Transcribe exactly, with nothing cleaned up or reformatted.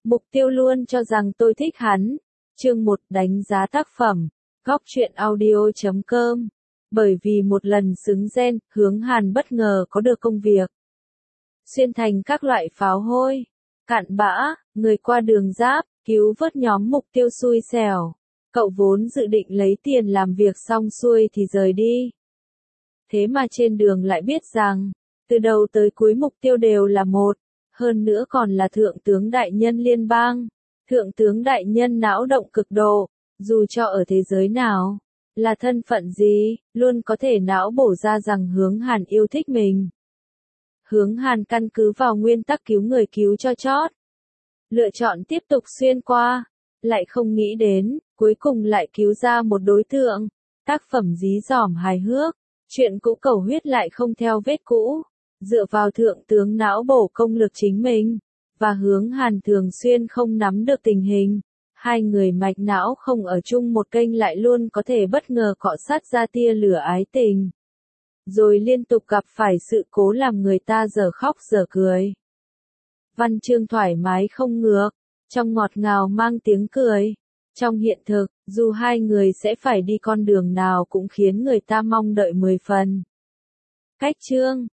Mục Tiêu luôn cho rằng tôi thích hắn. Chương một đánh giá tác phẩm. Góc truyện audio chấm com. Bởi vì một lần xứng gen, Hướng Hàn bất ngờ có được công việc. Xuyên thành các loại pháo hôi, cặn bã, người qua đường giáp, cứu vớt nhóm Mục Tiêu xui xẻo. Cậu vốn dự định lấy tiền làm việc xong xuôi thì rời đi. Thế mà trên đường lại biết rằng, từ đầu tới cuối Mục Tiêu đều là một, hơn nữa còn là Thượng tướng Đại nhân liên bang. Thượng tướng Đại nhân não động cực độ, dù cho ở thế giới nào, là thân phận gì, luôn có thể não bổ ra rằng Hướng Hàn yêu thích mình. Hướng Hàn căn cứ vào nguyên tắc cứu người cứu cho chót. Lựa chọn tiếp tục xuyên qua, lại không nghĩ đến, cuối cùng lại cứu ra một đối tượng. Tác phẩm dí dỏm hài hước, chuyện cũ cầu huyết lại không theo vết cũ, dựa vào thượng tướng não bổ công lực chính mình, và Hướng Hàn thường xuyên không nắm được tình hình. Hai người mạch não không ở chung một kênh lại luôn có thể bất ngờ cọ sát ra tia lửa ái tình. Rồi liên tục gặp phải sự cố làm người ta dở khóc dở cười. Văn chương thoải mái không ngược, trong ngọt ngào mang tiếng cười. Trong hiện thực, dù hai người sẽ phải đi con đường nào cũng khiến người ta mong đợi mười phần. Cách chương,